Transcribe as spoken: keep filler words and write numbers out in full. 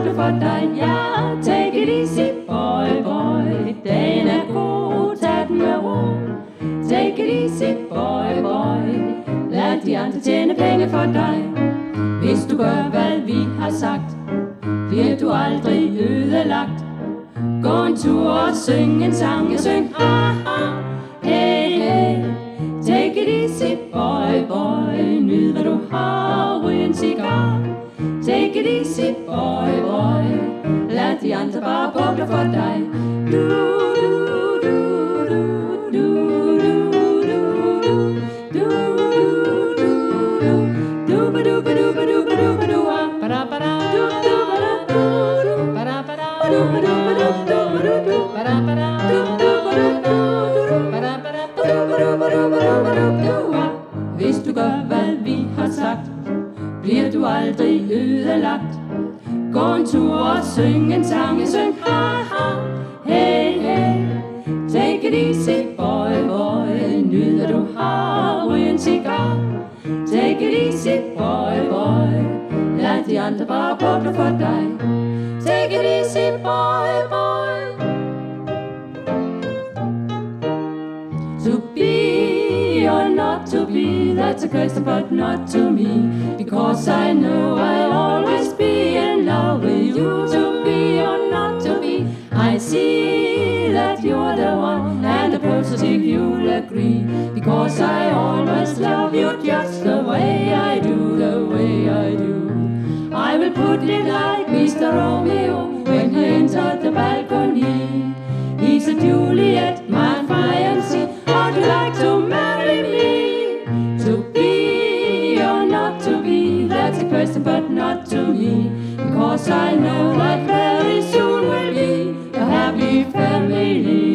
bobler for dig. Ja, take it easy, boy, boy. Dagen er god, tag den med ro. Take it easy, boy, boy. Lad de andre tjene penge for dig. Hvis du gør, hvad vi har sagt, bliver du aldrig ødelagt. Gå en tur og syng en sang. Jeg syng ha ha, hey hey. Take it easy, boy, boy. Nyd hvad du har, ryg en cigar. Take it easy, boy, boy. Lad de andre bare boble for dig. Du, du, du, du, du, du, du, du, du, du, du, du, ba du ba du ba du ba du ba du ah, ba da ba da, du du ba da du du, ba da ba da, du ba du ba du du du du, ba da ba da, du du ba du du du, ba da ba da, du ba du ba du ba du ba du du ah. Hvis du gør hvad vi har sagt, bliver du aldrig ødelagt. Gå en tur og syng en sang. Jeg syng ha ha, hey hey. Take it easy, boy, boy. Nyd hvad du har, ryg en cigar. Take it easy, boy, boy. Lad de andre bare boble for dig. Take it easy, boy, boy. To be or not to be, that's a question, but not to me. Because I know I'll always be in love with you. To be or not to be, I see that you're the one, and the positive you'll agree. Because I always love you just the way I do, the way I do. I will put it like Mister Romeo when he entered the balcony. He said, Juliet, my fiancée, would you like to marry me? To be or not to be, that's a question, but not to me. Because I know that very soon we'll be a happy family.